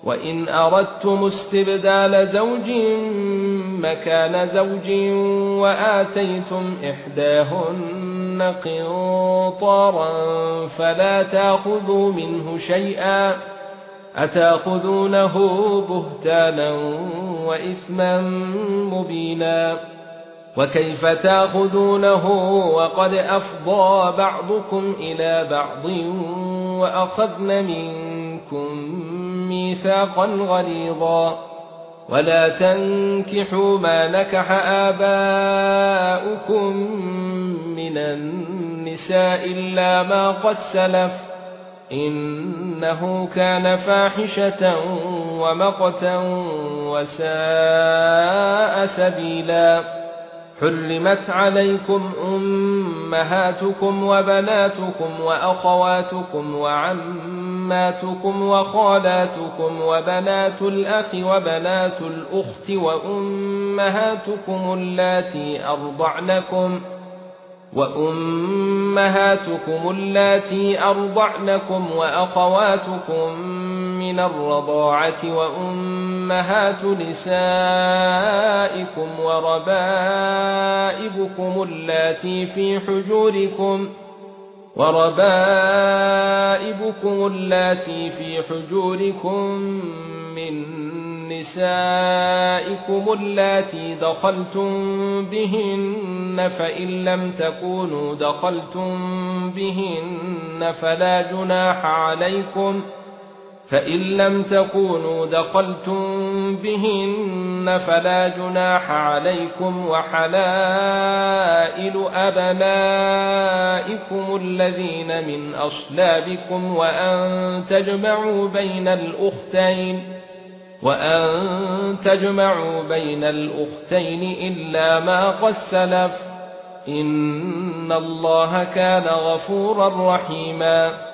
وإن أردتم استبدال زوج مكان زوج وآتيتم إحداهن قنطارا فلا تأخذوا منه شيئا أتأخذونه بهتانا وإثما مبينا وكيف تأخذونه وقد أفضى بعضكم إلى بعض وأخذن منكم ميثاقا غليظا ولا تنكحوا ما نكح آباؤكم من النساء إلا ما قد سلف إنه كان فاحشة ومقتا وساء سبيلا حرمت عليكم أمهاتكم وبناتكم وأخواتكم وعماتكم وخالاتكم وبنات الأخ وبنات الأخت وأمهاتكم اللاتي أرضعنكم وأخواتكم من الرضاعة وأمهات نسائكم وربائبكم اللاتي في حجوركم من نسائكم اللاتي دخلتم بهن فإن لم تكونوا دخلتم بهن فلا جناح عليكم وحلائل أبنائكم الذين من أصلابكم وأن تجمعوا بين الأختين إلا ما قد سلف إن الله كان غفورا رحيما